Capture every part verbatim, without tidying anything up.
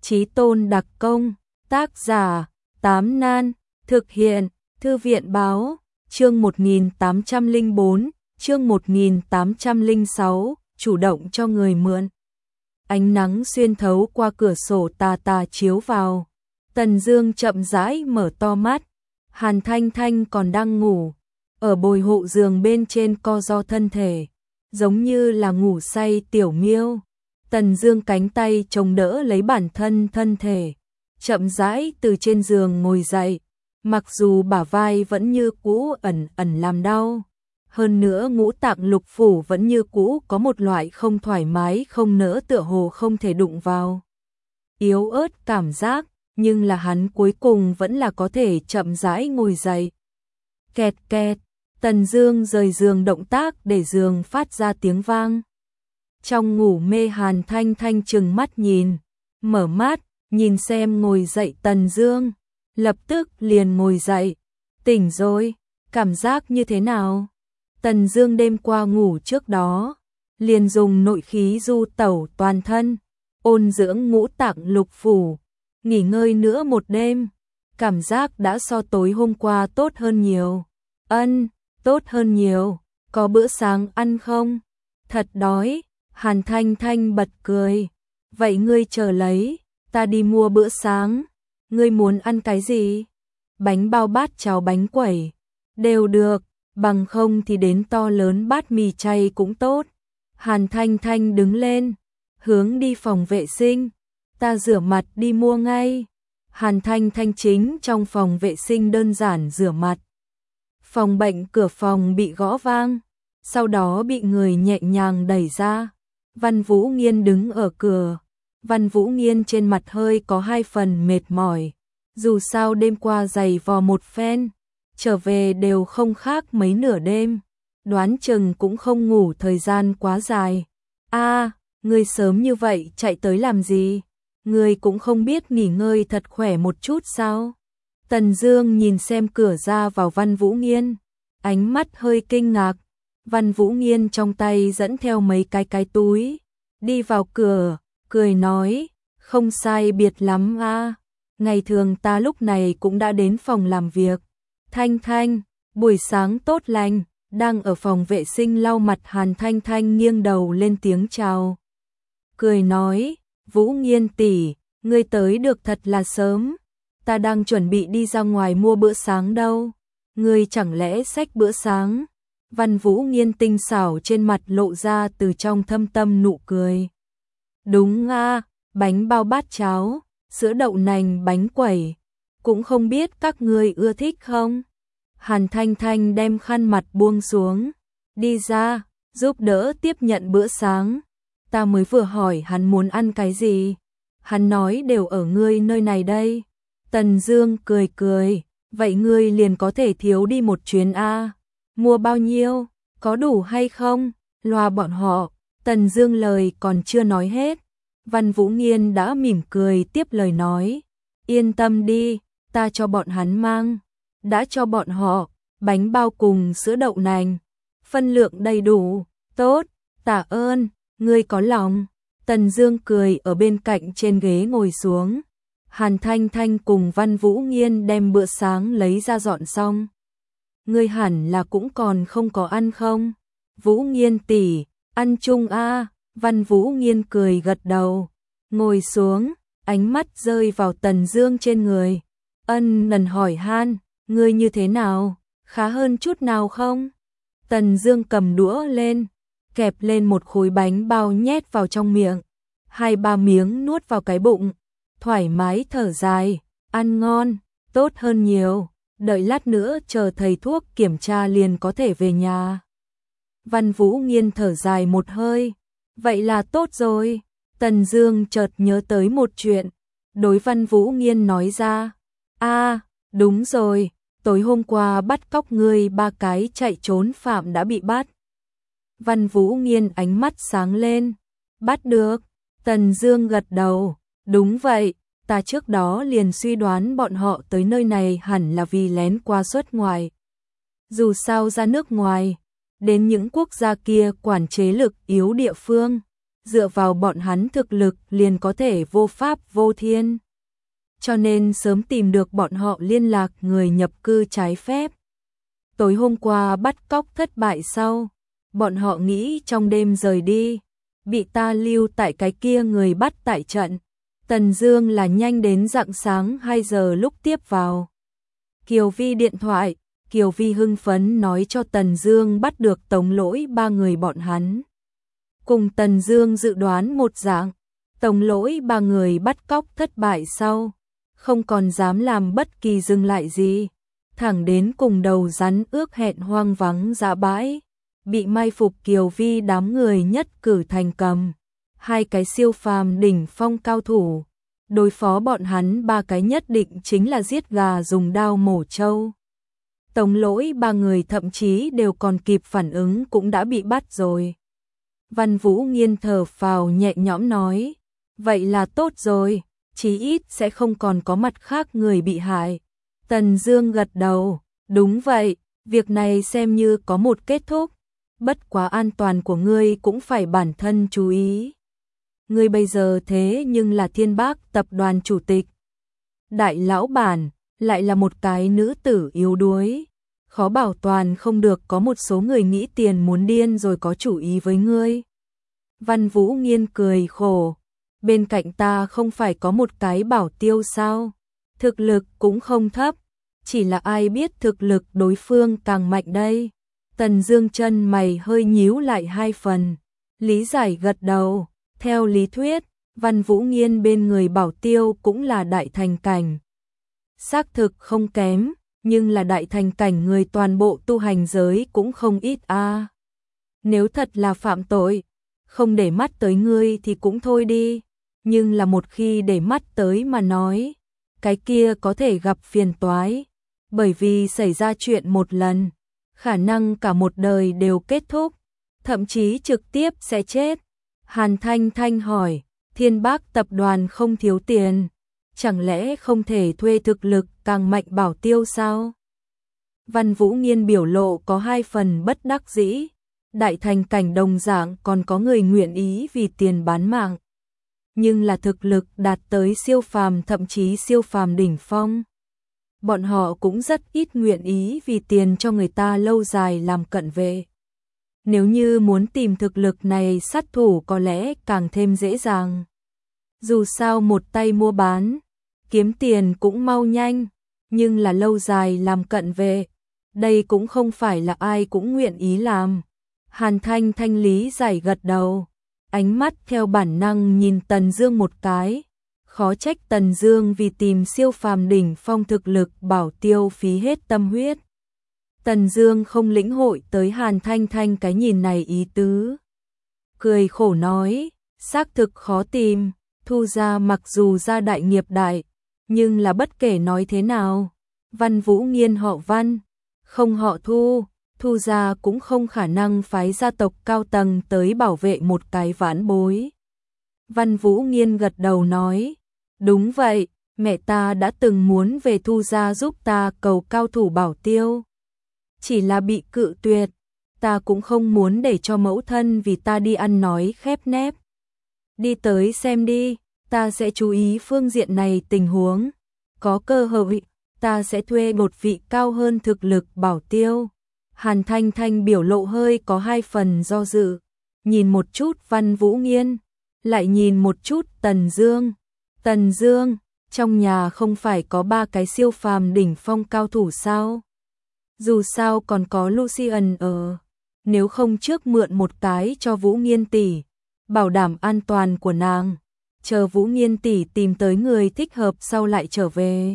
Chí tôn đặc công, tác giả, Tám Nan, thực hiện, Thư viện báo, chương một nghìn tám trăm lẻ bốn, chương một nghìn tám trăm lẻ sáu, chủ động cho người mượn. Ánh nắng xuyên thấu qua cửa sổ tà tà chiếu vào. Tần Dương chậm rãi mở to mắt. Hàn Thanh Thanh còn đang ngủ, ở bồi hộ giường bên trên co ro thân thể, giống như là ngủ say tiểu miêu. Tần Dương cánh tay chống đỡ lấy bản thân thân thể, chậm rãi từ trên giường ngồi dậy, mặc dù bả vai vẫn như cũ ẩn ẩn làm đau, hơn nữa ngũ tạng lục phủ vẫn như cũ có một loại không thoải mái không nỡ tựa hồ không thể đụng vào. Yếu ớt cảm giác, nhưng là hắn cuối cùng vẫn là có thể chậm rãi ngồi dậy. Kẹt kẹt, Tần Dương rời giường động tác để giường phát ra tiếng vang. Trong ngủ mê Hàn Thanh Thanh trừng mắt nhìn, mở mắt, nhìn xem ngồi dậy Tần Dương, lập tức liền ngồi dậy. Tỉnh rồi, cảm giác như thế nào? Tần Dương đêm qua ngủ trước đó, liền dùng nội khí du tẩu toàn thân, ôn dưỡng ngũ tạng lục phủ, nghỉ ngơi nữa một đêm, cảm giác đã so tối hôm qua tốt hơn nhiều. Ân, tốt hơn nhiều, có bữa sáng ăn không? Thật đói. Hàn Thanh Thanh bật cười. Vậy ngươi chờ lấy, ta đi mua bữa sáng. Ngươi muốn ăn cái gì? Bánh bao bát cháo bánh quẩy. Đều được, bằng không thì đến to lớn bát mì chay cũng tốt. Hàn Thanh Thanh đứng lên, hướng đi phòng vệ sinh. Ta rửa mặt đi mua ngay. Hàn Thanh Thanh chính trong phòng vệ sinh đơn giản rửa mặt. Phòng bệnh cửa phòng bị gõ vang, sau đó bị người nhẹ nhàng đẩy ra. Văn Vũ Nghiên đứng ở cửa. Văn Vũ Nghiên trên mặt hơi có hai phần mệt mỏi. Dù sao đêm qua giày vò một phen, trở về đều không khác mấy nửa đêm, đoán chừng cũng không ngủ thời gian quá dài. A, ngươi sớm như vậy chạy tới làm gì? Ngươi cũng không biết nghỉ ngơi thật khỏe một chút sao? Tần Dương nhìn xem cửa ra vào Văn Vũ Nghiên, ánh mắt hơi kinh ngạc. Văn Vũ Nghiên trong tay dẫn theo mấy cái cái túi, đi vào cửa, cười nói, không sai biệt lắm a. Ngày thường ta lúc này cũng đã đến phòng làm việc. Thanh Thanh, buổi sáng tốt lành. Đang ở phòng vệ sinh lau mặt Hàn Thanh Thanh nghiêng đầu lên tiếng chào. Cười nói, Vũ Nghiên tỷ, ngươi tới được thật là sớm. Ta đang chuẩn bị đi ra ngoài mua bữa sáng đâu. Ngươi chẳng lẽ xách bữa sáng? Văn Vũ Nghiên tinh xảo trên mặt lộ ra từ trong thâm tâm nụ cười. Đúng a, bánh bao bát cháo, sữa đậu nành bánh quẩy, cũng không biết các ngươi ưa thích không? Hàn Thanh Thanh đem khăn mặt buông xuống, đi ra, giúp đỡ tiếp nhận bữa sáng. Ta mới vừa hỏi hắn muốn ăn cái gì, hắn nói đều ở ngươi nơi này đây. Tần Dương cười cười, vậy ngươi liền có thể thiếu đi một chuyến a. Mua bao nhiêu, có đủ hay không? Loa bọn họ. Tần Dương lời còn chưa nói hết, Văn Vũ Nghiên đã mỉm cười tiếp lời nói, yên tâm đi, ta cho bọn hắn mang, đã cho bọn họ bánh bao cùng sữa đậu nành, phân lượng đầy đủ. Tốt, tạ ơn, ngươi có lòng. Tần Dương cười ở bên cạnh trên ghế ngồi xuống. Hàn Thanh Thanh cùng Văn Vũ Nghiên đem bữa sáng lấy ra dọn xong. Ngươi hẳn là cũng còn không có ăn không? Vũ Nghiên tỷ, ăn chung a. Văn Vũ Nghiên cười gật đầu, ngồi xuống, ánh mắt rơi vào Tần Dương trên người. Ân Nần hỏi han, ngươi như thế nào? Khá hơn chút nào không? Tần Dương cầm đũa lên, kẹp lên một khối bánh bao nhét vào trong miệng, hai ba miếng nuốt vào cái bụng, thoải mái thở dài, ăn ngon, tốt hơn nhiều, đợi lát nữa chờ thầy thuốc kiểm tra liền có thể về nhà. Văn Vũ Nghiên thở dài một hơi, vậy là tốt rồi. Tần Dương chợt nhớ tới một chuyện, đối Văn Vũ Nghiên nói ra, a, đúng rồi, tối hôm qua bắt cóc ngươi ba cái chạy trốn phạm đã bị bắt. Văn Vũ Nghiên ánh mắt sáng lên, bắt được. Tần Dương gật đầu, đúng vậy, ta trước đó liền suy đoán bọn họ tới nơi này hẳn là vì lén qua xuất ngoại. Dù sao ra nước ngoài, đến những quốc gia kia quản chế lực yếu địa phương, dựa vào bọn hắn thực lực liền có thể vô pháp vô thiên. Cho nên sớm tìm được bọn họ liên lạc người nhập cư trái phép. Tối hôm qua bắt cóc thất bại sau, bọn họ nghĩ trong đêm rời đi, bị ta lưu tại cái kia người bắt tại trận. Tần Dương là nhanh đến rạng sáng hai giờ lúc tiếp vào Kiều Vi điện thoại, Kiều Vi hưng phấn nói cho Tần Dương bắt được Tống Lỗi ba người bọn hắn. Cùng Tần Dương dự đoán một dạng, Tống Lỗi ba người bắt cóc thất bại sau, không còn dám làm bất kỳ dừng lại gì, thẳng đến cùng đầu rắn ước hẹn hoang vắng dã bãi, bị mai phục Kiều Vi đám người nhất cử thành cầm, hai cái siêu phàm đỉnh phong cao thủ, đối phó bọn hắn ba cái nhất định chính là giết gà dùng dao mổ trâu. Tống Lỗi ba người thậm chí đều còn kịp phản ứng cũng đã bị bắt rồi. Văn Vũ Nghiên thở phào nhẹ nhõm nói, vậy là tốt rồi, chí ít sẽ không còn có mặt khác người bị hại. Tần Dương gật đầu, đúng vậy, việc này xem như có một kết thúc, bất quá an toàn của ngươi cũng phải bản thân chú ý. Ngươi bây giờ thế nhưng là Thiên Bác tập đoàn chủ tịch, đại lão bản, lại là một cái nữ tử yếu đuối, khó bảo toàn không được có một số người nghĩ tiền muốn điên rồi có chủ ý với ngươi. Văn Vũ Nghiên cười khổ, bên cạnh ta không phải có một cái bảo tiêu sao, thực lực cũng không thấp, chỉ là ai biết thực lực đối phương càng mạnh đây. Tần Dương chân mày hơi nhíu lại hai phần, lý giải gật đầu, theo lý thuyết, Văn Vũ Nghiên bên người bảo tiêu cũng là đại thành cảnh. Xác thực không kém, nhưng là đại thành cảnh người toàn bộ tu hành giới cũng không ít a. À. Nếu thật là phạm tội, không để mắt tới ngươi thì cũng thôi đi, nhưng là một khi để mắt tới mà nói, cái kia có thể gặp phiền toái, bởi vì xảy ra chuyện một lần, khả năng cả một đời đều kết thúc, thậm chí trực tiếp sẽ chết. Hàn Thanh Thanh hỏi, Thiên Bác tập đoàn không thiếu tiền, chẳng lẽ không thể thuê thực lực càng mạnh bảo tiêu sao? Văn Vũ Nghiên biểu lộ có hai phần bất đắc dĩ, đại thành cảnh đồng dạng còn có người nguyện ý vì tiền bán mạng, nhưng là thực lực đạt tới siêu phàm thậm chí siêu phàm đỉnh phong. Bọn họ cũng rất ít nguyện ý vì tiền cho người ta lâu dài làm cận vệ. Nếu như muốn tìm thực lực này sát thủ có lẽ càng thêm dễ dàng. Dù sao một tay mua bán, kiếm tiền cũng mau nhanh, nhưng là lâu dài làm cận vệ, đây cũng không phải là ai cũng nguyện ý làm. Hàn Thanh Thanh lý giải gật đầu, ánh mắt theo bản năng nhìn Tần Dương một cái, khó trách Tần Dương vì tìm siêu phàm đỉnh phong thực lực bảo tiêu phí hết tâm huyết. Tần Dương không lĩnh hội tới Hàn Thanh Thanh cái nhìn này ý tứ, cười khổ nói, xác thực khó tìm, Thu gia mặc dù gia đại nghiệp đại, nhưng là bất kể nói thế nào, Văn Vũ Nghiên họ Văn, không họ Thu, Thu gia cũng không khả năng phái gia tộc cao tầng tới bảo vệ một cái vãn bối. Văn Vũ Nghiên gật đầu nói, đúng vậy, mẹ ta đã từng muốn về Thu gia giúp ta cầu cao thủ bảo tiêu, chỉ là bị cự tuyệt, ta cũng không muốn để cho mẫu thân vì ta đi ăn nói khép nép. Đi tới xem đi, ta sẽ chú ý phương diện này tình huống, có cơ hội, ta sẽ thuê một vị cao hơn thực lực bảo tiêu. Hàn Thanh Thanh biểu lộ hơi có hai phần do dự, nhìn một chút Văn Vũ Nghiên, lại nhìn một chút Tần Dương. Tần Dương, trong nhà không phải có ba cái siêu phàm đỉnh phong cao thủ sao? Dù sao còn có Lucian ở, nếu không trước mượn một cái cho Vũ Nghiên tỷ, bảo đảm an toàn của nàng, chờ Vũ Nghiên tỷ tìm tới người thích hợp sau lại trở về.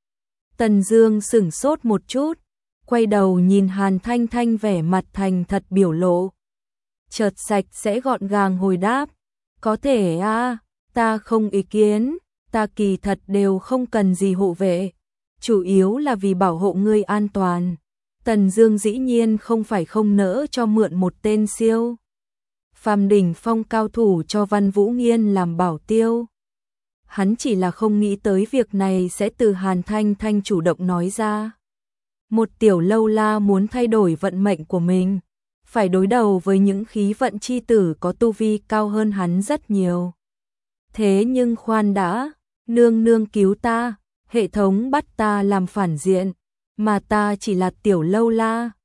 Tần Dương sững sốt một chút, quay đầu nhìn Hàn Thanh Thanh vẻ mặt thành thật biểu lộ. Chợt sạch sẽ gọn gàng hồi đáp, có thể a, à, ta không ý kiến, ta kỳ thật đều không cần gì hộ vệ, chủ yếu là vì bảo hộ ngươi an toàn. Tần Dương dĩ nhiên không phải không nỡ cho mượn một tên siêu phàm đỉnh phong cao thủ cho Văn Vũ Nghiên làm bảo tiêu. Hắn chỉ là không nghĩ tới việc này sẽ từ Hàn Thanh Thanh chủ động nói ra. Một tiểu lâu la muốn thay đổi vận mệnh của mình, phải đối đầu với những khí vận chi tử có tu vi cao hơn hắn rất nhiều. Thế nhưng khoan đã, nương nương cứu ta, hệ thống bắt ta làm phản diện, mà ta chỉ là tiểu lâu la,